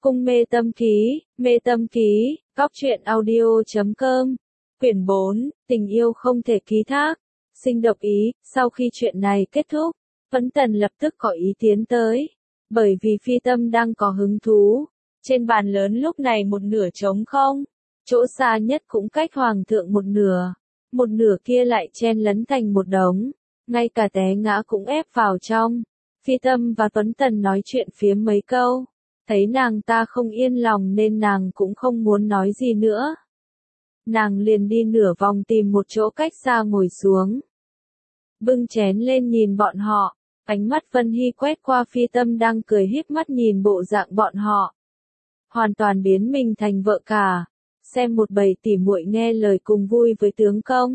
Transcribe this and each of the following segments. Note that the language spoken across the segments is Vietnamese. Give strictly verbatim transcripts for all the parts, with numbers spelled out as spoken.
Cung mê tâm ký, mê tâm ký, góc truyện audio chấm com, quyển bốn, tình yêu không thể ký thác, sinh độc ý. Sau khi chuyện này kết thúc, Tuấn Tần lập tức có ý tiến tới, bởi vì Phi Tâm đang có hứng thú. Trên bàn lớn lúc này một nửa trống không, chỗ xa nhất cũng cách Hoàng thượng một nửa, một nửa kia lại chen lấn thành một đống, ngay cả té ngã cũng ép vào trong. Phi Tâm và Tuấn Tần nói chuyện phiếm mấy câu, thấy nàng ta không yên lòng nên nàng cũng không muốn nói gì nữa. Nàng liền đi nửa vòng tìm một chỗ cách xa ngồi xuống, bưng chén lên nhìn bọn họ, ánh mắt Vân Hy quét qua Phi Tâm đang cười híp mắt nhìn bộ dạng bọn họ. Hoàn toàn biến mình thành vợ cả, xem một bầy tỉ muội nghe lời cùng vui với tướng công.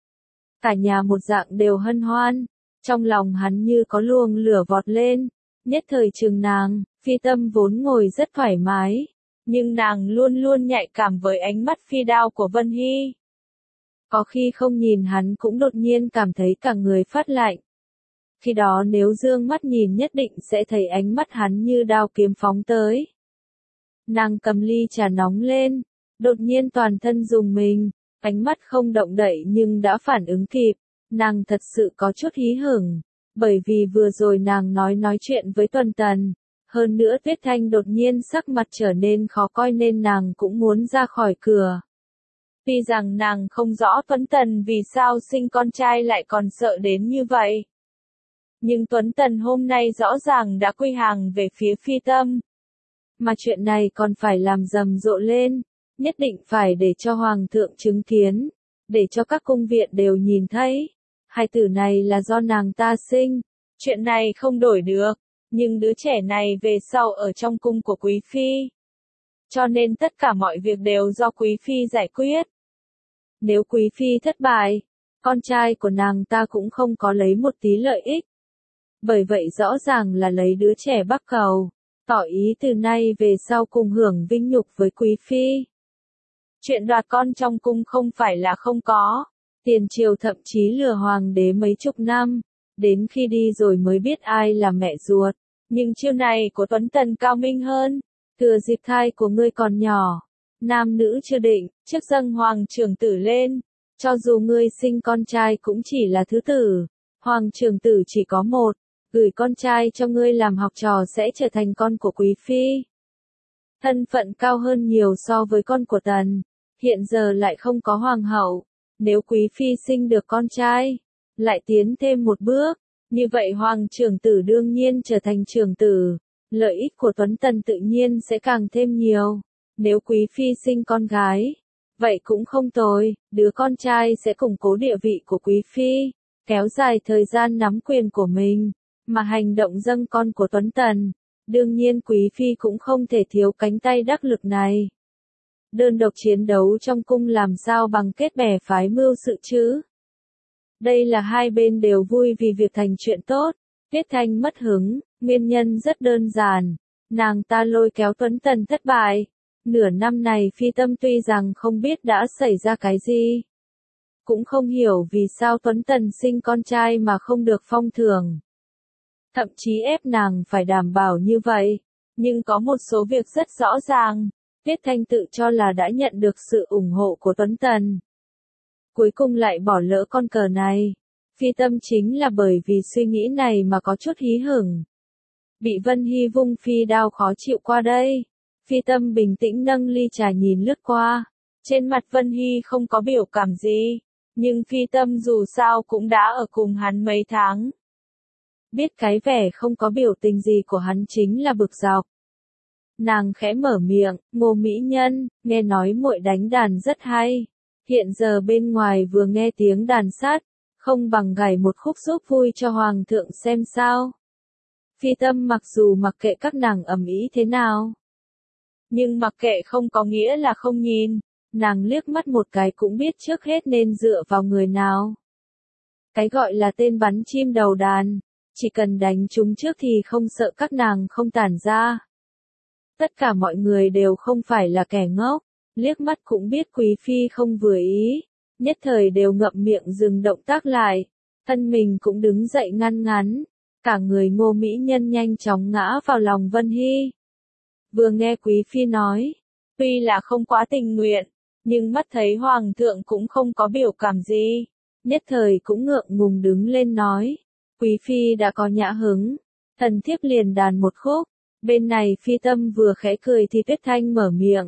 Cả nhà một dạng đều hân hoan, trong lòng hắn như có luồng lửa vọt lên, nhất thời chừng nàng. Phi Tâm vốn ngồi rất thoải mái, nhưng nàng luôn luôn nhạy cảm với ánh mắt phi đao của Vân Hy. Có khi không nhìn hắn cũng đột nhiên cảm thấy cả người phát lạnh. Khi đó nếu dương mắt nhìn nhất định sẽ thấy ánh mắt hắn như đao kiếm phóng tới. Nàng cầm ly trà nóng lên, đột nhiên toàn thân rùng mình, ánh mắt không động đậy nhưng đã phản ứng kịp, nàng thật sự có chút hí hửng, bởi vì vừa rồi nàng nói nói chuyện với Tuấn Tần. Hơn nữa Tuyết Thanh đột nhiên sắc mặt trở nên khó coi nên nàng cũng muốn ra khỏi cửa. Tuy rằng nàng không rõ Tuấn Tần vì sao sinh con trai lại còn sợ đến như vậy. Nhưng Tuấn Tần hôm nay rõ ràng đã quy hàng về phía Phi Tâm. Mà chuyện này còn phải làm rầm rộ lên, nhất định phải để cho Hoàng thượng chứng kiến, để cho các cung viện đều nhìn thấy. Hai tử này là do nàng ta sinh, chuyện này không đổi được. Nhưng đứa trẻ này về sau ở trong cung của Quý Phi. Cho nên tất cả mọi việc đều do Quý Phi giải quyết. Nếu Quý Phi thất bại, con trai của nàng ta cũng không có lấy một tí lợi ích. Bởi vậy rõ ràng là lấy đứa trẻ Bắc Cầu, tỏ ý từ nay về sau cùng hưởng vinh nhục với Quý Phi. Chuyện đoạt con trong cung không phải là không có, tiền triều thậm chí lừa hoàng đế mấy chục năm, đến khi đi rồi mới biết ai là mẹ ruột. Nhưng chiêu này của Tuấn Tần cao minh hơn, thừa dịp thai của ngươi còn nhỏ, nam nữ chưa định, trước dâng hoàng trưởng tử lên, cho dù ngươi sinh con trai cũng chỉ là thứ tử, hoàng trưởng tử chỉ có một, gửi con trai cho ngươi làm học trò sẽ trở thành con của Quý Phi. Thân phận cao hơn nhiều so với con của Tần, hiện giờ lại không có hoàng hậu, nếu Quý Phi sinh được con trai, lại tiến thêm một bước. Như vậy hoàng trưởng tử đương nhiên trở thành trưởng tử, lợi ích của Tuấn Tần tự nhiên sẽ càng thêm nhiều. Nếu Quý Phi sinh con gái, vậy cũng không tồi, đứa con trai sẽ củng cố địa vị của Quý Phi, kéo dài thời gian nắm quyền của mình, mà hành động dâng con của Tuấn Tần, đương nhiên Quý Phi cũng không thể thiếu cánh tay đắc lực này. Đơn độc chiến đấu trong cung làm sao bằng kết bè phái mưu sự chứ? Đây là hai bên đều vui vì việc thành chuyện tốt. Tuyết Thanh mất hứng, nguyên nhân rất đơn giản. Nàng ta lôi kéo Tuấn Tần thất bại. Nửa năm này Phi Tâm tuy rằng không biết đã xảy ra cái gì. Cũng không hiểu vì sao Tuấn Tần sinh con trai mà không được phong thưởng. Thậm chí ép nàng phải đảm bảo như vậy. Nhưng có một số việc rất rõ ràng. Tuyết Thanh tự cho là đã nhận được sự ủng hộ của Tuấn Tần. Cuối cùng lại bỏ lỡ con cờ này. Phi Tâm chính là bởi vì suy nghĩ này mà có chút hí hửng. Bị Vân Hy vung phi đao khó chịu qua đây. Phi Tâm bình tĩnh nâng ly trà nhìn lướt qua. Trên mặt Vân Hy không có biểu cảm gì. Nhưng Phi Tâm dù sao cũng đã ở cùng hắn mấy tháng. Biết cái vẻ không có biểu tình gì của hắn chính là bực dọc. Nàng khẽ mở miệng, Ngô mỹ nhân, nghe nói muội đánh đàn rất hay. Hiện giờ bên ngoài vừa nghe tiếng đàn sát, không bằng gảy một khúc giúp vui cho Hoàng thượng xem sao. Phi Tâm mặc dù mặc kệ các nàng ầm ĩ thế nào, nhưng mặc kệ không có nghĩa là không nhìn, nàng liếc mắt một cái cũng biết trước hết nên dựa vào người nào. Cái gọi là tên bắn chim đầu đàn, chỉ cần đánh chúng trước thì không sợ các nàng không tản ra. Tất cả mọi người đều không phải là kẻ ngốc. Liếc mắt cũng biết Quý Phi không vừa ý, nhất thời đều ngậm miệng dừng động tác lại, thân mình cũng đứng dậy ngăn ngắn, cả người Ngô mỹ nhân nhanh chóng ngã vào lòng Vân Hy. vừa nghe Quý Phi nói, tuy là không quá tình nguyện, nhưng mắt thấy Hoàng thượng cũng không có biểu cảm gì, nhất thời cũng ngượng ngùng đứng lên nói, Quý Phi đã có nhã hứng, thần thiếp liền đàn một khúc, bên này Phi Tâm vừa khẽ cười thì Tuyết Thanh mở miệng.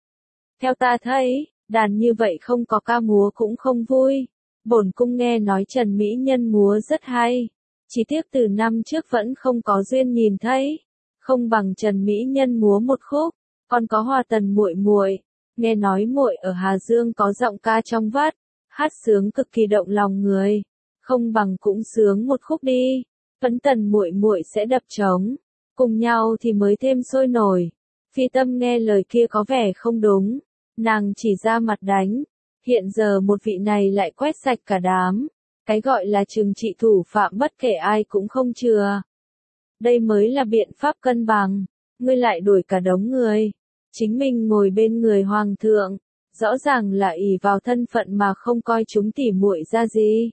Theo ta thấy, đàn như vậy không có ca múa cũng không vui, bổn cung nghe nói Trần Mỹ Nhân múa rất hay, chỉ tiếc từ năm trước vẫn không có duyên nhìn thấy, không bằng Trần Mỹ Nhân múa một khúc, còn có Hoa Tần muội muội, nghe nói muội ở Hà Dương có giọng ca trong vắt, hát sướng cực kỳ động lòng người, không bằng cũng sướng một khúc đi, Phấn Tần muội muội sẽ đập trống, cùng nhau thì mới thêm sôi nổi. Phi Tâm nghe lời kia có vẻ không đúng, nàng chỉ ra mặt đánh, hiện giờ một vị này lại quét sạch cả đám, cái gọi là trừng trị thủ phạm bất kể ai cũng không chừa. Đây mới là biện pháp cân bằng, ngươi lại đuổi cả đống người, chính mình ngồi bên người hoàng thượng, rõ ràng là ỷ vào thân phận mà không coi chúng tỉ muội ra gì.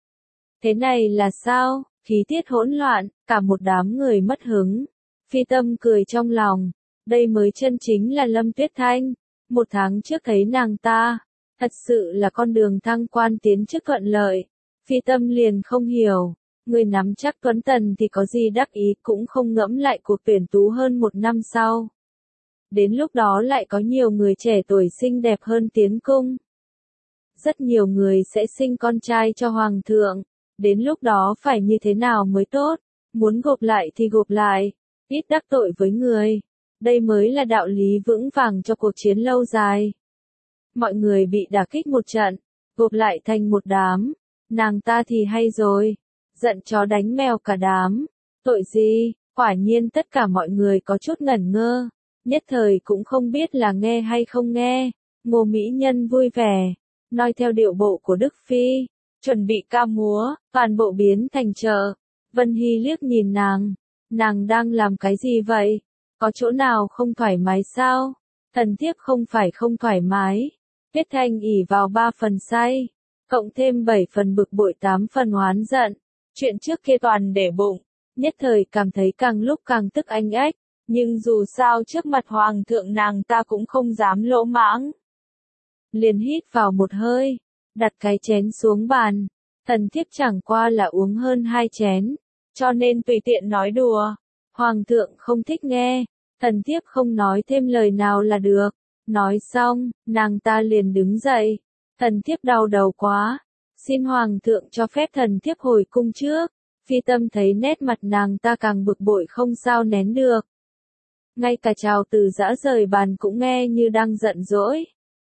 Thế này là sao? Khí tiết hỗn loạn, cả một đám người mất hứng. Phi Tâm cười trong lòng, đây mới chân chính là Lâm Tuyết Thanh, một tháng trước thấy nàng ta, thật sự là con đường thăng quan tiến chức thuận lợi. Phi Tâm liền không hiểu, người nắm chắc Tuấn Tần thì có gì đắc ý cũng không ngẫm lại cuộc tuyển tú hơn một năm sau. Đến lúc đó lại có nhiều người trẻ tuổi xinh đẹp hơn tiến cung. Rất nhiều người sẽ sinh con trai cho hoàng thượng, đến lúc đó phải như thế nào mới tốt, muốn gộp lại thì gộp lại, ít đắc tội với người. Đây mới là đạo lý vững vàng cho cuộc chiến lâu dài. Mọi người bị đả kích một trận, gộp lại thành một đám, nàng ta thì hay rồi, giận chó đánh mèo cả đám, tội gì, quả nhiên tất cả mọi người có chút ngẩn ngơ, nhất thời cũng không biết là nghe hay không nghe. Ngô Mỹ Nhân vui vẻ, nói theo điệu bộ của Đức Phi, chuẩn bị ca múa, toàn bộ biến thành chợ. Vân Hy liếc nhìn nàng, nàng đang làm cái gì vậy? Có chỗ nào không thoải mái sao? Thần thiếp không phải không thoải mái. Tuyết Thanh ỉ vào ba phần say, cộng thêm bảy phần bực bội tám phần oán giận. Chuyện trước kia toàn để bụng, nhất thời cảm thấy càng lúc càng tức anh ếch, nhưng dù sao trước mặt hoàng thượng nàng ta cũng không dám lỗ mãng. Liền hít vào một hơi, đặt cái chén xuống bàn, thần thiếp chẳng qua là uống hơn hai chén, cho nên tùy tiện nói đùa. Hoàng thượng không thích nghe, thần thiếp không nói thêm lời nào là được. Nói xong, nàng ta liền đứng dậy. Thần thiếp đau đầu quá, xin hoàng thượng cho phép thần thiếp hồi cung trước. Phi Tâm thấy nét mặt nàng ta càng bực bội không sao nén được. Ngay cả Trào Từ Dã rời bàn cũng nghe như đang giận dỗi.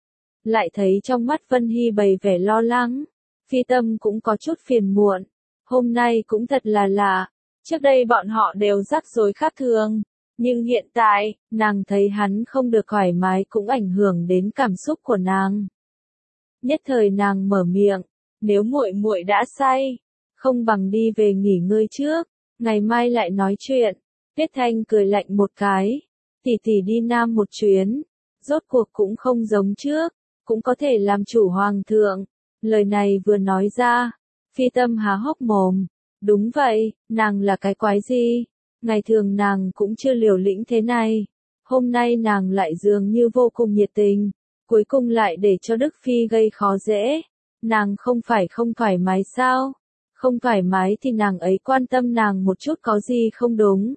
Lại thấy trong mắt Vân Hy bày vẻ lo lắng, Phi Tâm cũng có chút phiền muộn. Hôm nay cũng thật là lạ, trước đây bọn họ đều rắc rối khác thường, nhưng hiện tại, nàng thấy hắn không được thoải mái cũng ảnh hưởng đến cảm xúc của nàng. Nhất thời nàng mở miệng, nếu muội muội đã say, không bằng đi về nghỉ ngơi trước, ngày mai lại nói chuyện. Tuyết Thanh cười lạnh một cái, tỷ tỷ đi Nam một chuyến, rốt cuộc cũng không giống trước, cũng có thể làm chủ hoàng thượng. Lời này vừa nói ra, Phi Tâm há hốc mồm, đúng vậy, nàng là cái quái gì? Ngày thường nàng cũng chưa liều lĩnh thế này, hôm nay nàng lại dường như vô cùng nhiệt tình, cuối cùng lại để cho Đức Phi gây khó dễ. Nàng không phải không thoải mái sao? Không thoải mái thì nàng ấy quan tâm nàng một chút có gì không đúng.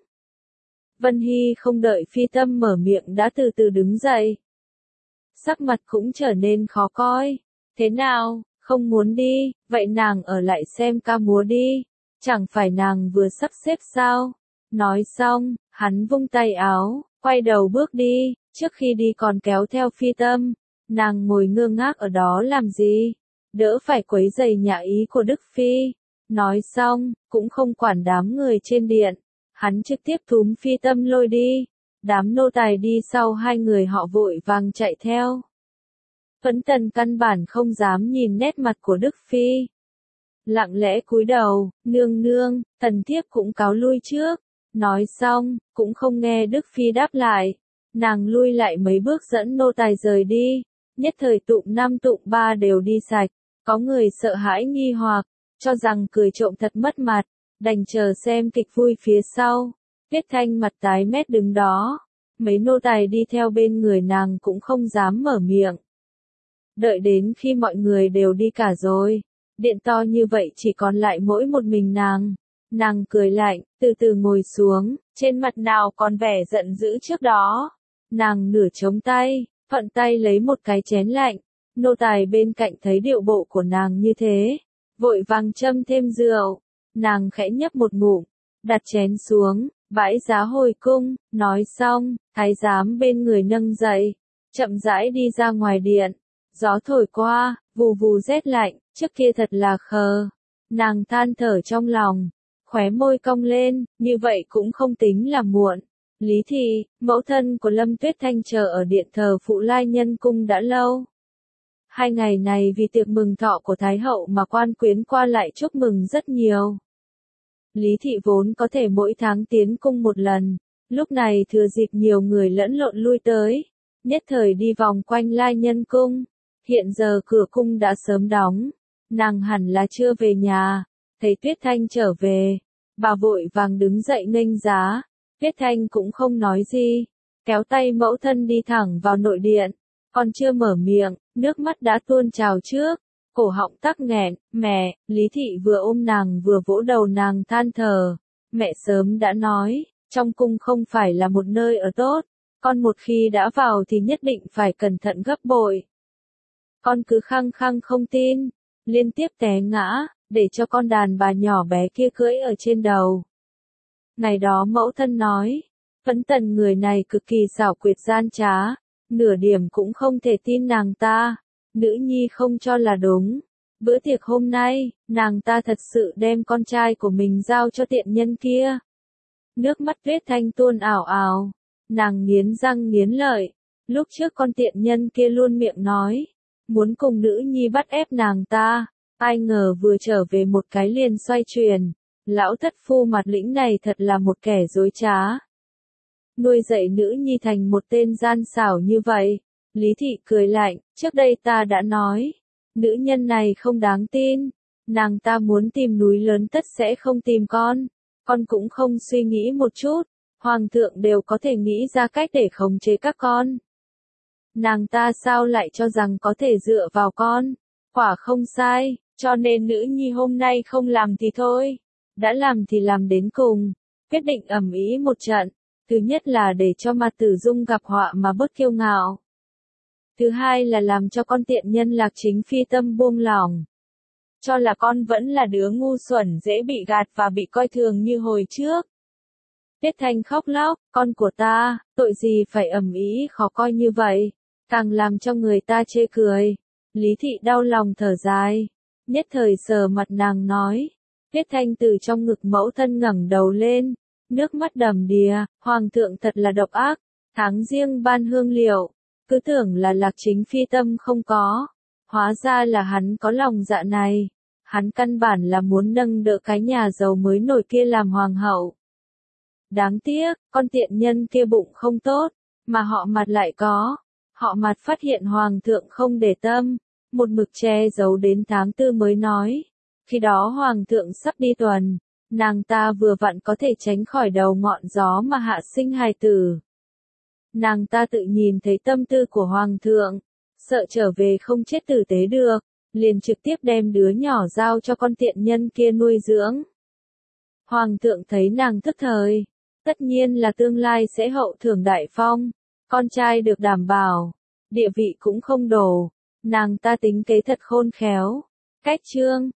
Vân Hy không đợi Phi Tâm mở miệng đã từ từ đứng dậy. Sắc mặt cũng trở nên khó coi. Thế nào, không muốn đi, vậy nàng ở lại xem ca múa đi. Chẳng phải nàng vừa sắp xếp sao? Nói xong, hắn vung tay áo, quay đầu bước đi, trước khi đi còn kéo theo Phi Tâm. Nàng ngồi ngơ ngác ở đó làm gì? Đỡ phải quấy rầy nhã ý của Đức Phi. Nói xong, cũng không quản đám người trên điện. Hắn trực tiếp túm Phi Tâm lôi đi. Đám nô tài đi sau hai người họ vội vàng chạy theo. Phấn Tần căn bản không dám nhìn nét mặt của Đức Phi. Lặng lẽ cúi đầu, nương nương, thần thiếp cũng cáo lui trước. Nói xong, cũng không nghe Đức Phi đáp lại. Nàng lui lại mấy bước dẫn nô tài rời đi. Nhất thời tụng năm tụng ba đều đi sạch. Có người sợ hãi nghi hoặc, cho rằng cười trộm thật mất mặt, đành chờ xem kịch vui phía sau. Tuyết Thanh mặt tái mét đứng đó, mấy nô tài đi theo bên người nàng cũng không dám mở miệng. Đợi đến khi mọi người đều đi cả rồi, điện to như vậy chỉ còn lại mỗi một mình nàng. Nàng cười lạnh, từ từ ngồi xuống, trên mặt nào còn vẻ giận dữ trước đó. Nàng nửa chống tay, thuận tay lấy một cái chén lạnh. Nô tài bên cạnh thấy điệu bộ của nàng như thế, vội vàng châm thêm rượu. Nàng khẽ nhấp một ngụm, đặt chén xuống, bãi giá hồi cung, nói xong, thái giám bên người nâng dậy, chậm rãi đi ra ngoài điện. Gió thổi qua, vù vù rét lạnh, trước kia thật là khờ. Nàng than thở trong lòng, khóe môi cong lên, như vậy cũng không tính là muộn. Lý Thị, mẫu thân của Lâm Tuyết Thanh chờ ở điện thờ Phụ Lai Nhân Cung đã lâu. Hai ngày này vì tiệc mừng thọ của Thái Hậu mà quan quyến qua lại chúc mừng rất nhiều. Lý Thị vốn có thể mỗi tháng tiến cung một lần, lúc này thừa dịp nhiều người lẫn lộn lui tới, nhất thời đi vòng quanh Lai Nhân Cung. Hiện giờ cửa cung đã sớm đóng, nàng hẳn là chưa về nhà, thấy Tuyết Thanh trở về, bà vội vàng đứng dậy nghênh giá. Tuyết Thanh cũng không nói gì, kéo tay mẫu thân đi thẳng vào nội điện, còn chưa mở miệng, nước mắt đã tuôn trào trước, cổ họng tắc nghẹn. Mẹ, Lý Thị vừa ôm nàng vừa vỗ đầu nàng than thở, mẹ sớm đã nói, trong cung không phải là một nơi ở tốt, con một khi đã vào thì nhất định phải cẩn thận gấp bội. Con cứ khăng khăng không tin, liên tiếp té ngã, để cho con đàn bà nhỏ bé kia cưỡi ở trên đầu. Ngày đó mẫu thân nói, Phấn Tần người này cực kỳ xảo quyệt gian trá, nửa điểm cũng không thể tin nàng ta. Nữ nhi không cho là đúng. Bữa tiệc hôm nay, nàng ta thật sự đem con trai của mình giao cho tiện nhân kia. Nước mắt Tuyết Thanh tuôn ảo ảo, nàng nghiến răng nghiến lợi. Lúc trước con tiện nhân kia luôn miệng nói, muốn cùng nữ nhi bắt ép nàng ta, ai ngờ vừa trở về một cái liền xoay chuyển. Lão thất phu mặt lĩnh này thật là một kẻ dối trá. Nuôi dạy nữ nhi thành một tên gian xảo như vậy. Lý Thị cười lạnh, trước đây ta đã nói, nữ nhân này không đáng tin. Nàng ta muốn tìm núi lớn tất sẽ không tìm con. Con cũng không suy nghĩ một chút. Hoàng thượng đều có thể nghĩ ra cách để khống chế các con. Nàng ta sao lại cho rằng có thể dựa vào con. Quả không sai, cho nên nữ nhi hôm nay không làm thì thôi. Đã làm thì làm đến cùng, quyết định ầm ĩ một trận. Thứ nhất là để cho Mạt Tử Dung gặp họa mà bớt kiêu ngạo. Thứ hai là làm cho con tiện nhân Lạc Chính Phi tâm buông lỏng. Cho là con vẫn là đứa ngu xuẩn dễ bị gạt và bị coi thường như hồi trước. Tuyết Thanh khóc lóc, con của ta, tội gì phải ầm ĩ khó coi như vậy, càng làm cho người ta chê cười. Lý Thị đau lòng thở dài, nhất thời sờ mặt nàng nói. Tuyết Thanh từ trong ngực mẫu thân ngẩng đầu lên, nước mắt đầm đìa, hoàng thượng thật là độc ác, tháng riêng ban hương liệu, cứ tưởng là Lạc Chính Phi tâm không có, hóa ra là hắn có lòng dạ này, hắn căn bản là muốn nâng đỡ cái nhà giàu mới nổi kia làm hoàng hậu. Đáng tiếc, con tiện nhân kia bụng không tốt, mà họ Mạt lại có, họ Mạt phát hiện hoàng thượng không để tâm, một mực che giấu đến tháng tư mới nói. Khi đó hoàng thượng sắp đi tuần, nàng ta vừa vặn có thể tránh khỏi đầu ngọn gió mà hạ sinh hài tử. Nàng ta tự nhìn thấy tâm tư của hoàng thượng, sợ trở về không chết tử tế được, liền trực tiếp đem đứa nhỏ giao cho con tiện nhân kia nuôi dưỡng. Hoàng thượng thấy nàng thức thời, tất nhiên là tương lai sẽ hậu thưởng đại phong, con trai được đảm bảo, địa vị cũng không đổ, nàng ta tính kế thật khôn khéo. Cách chương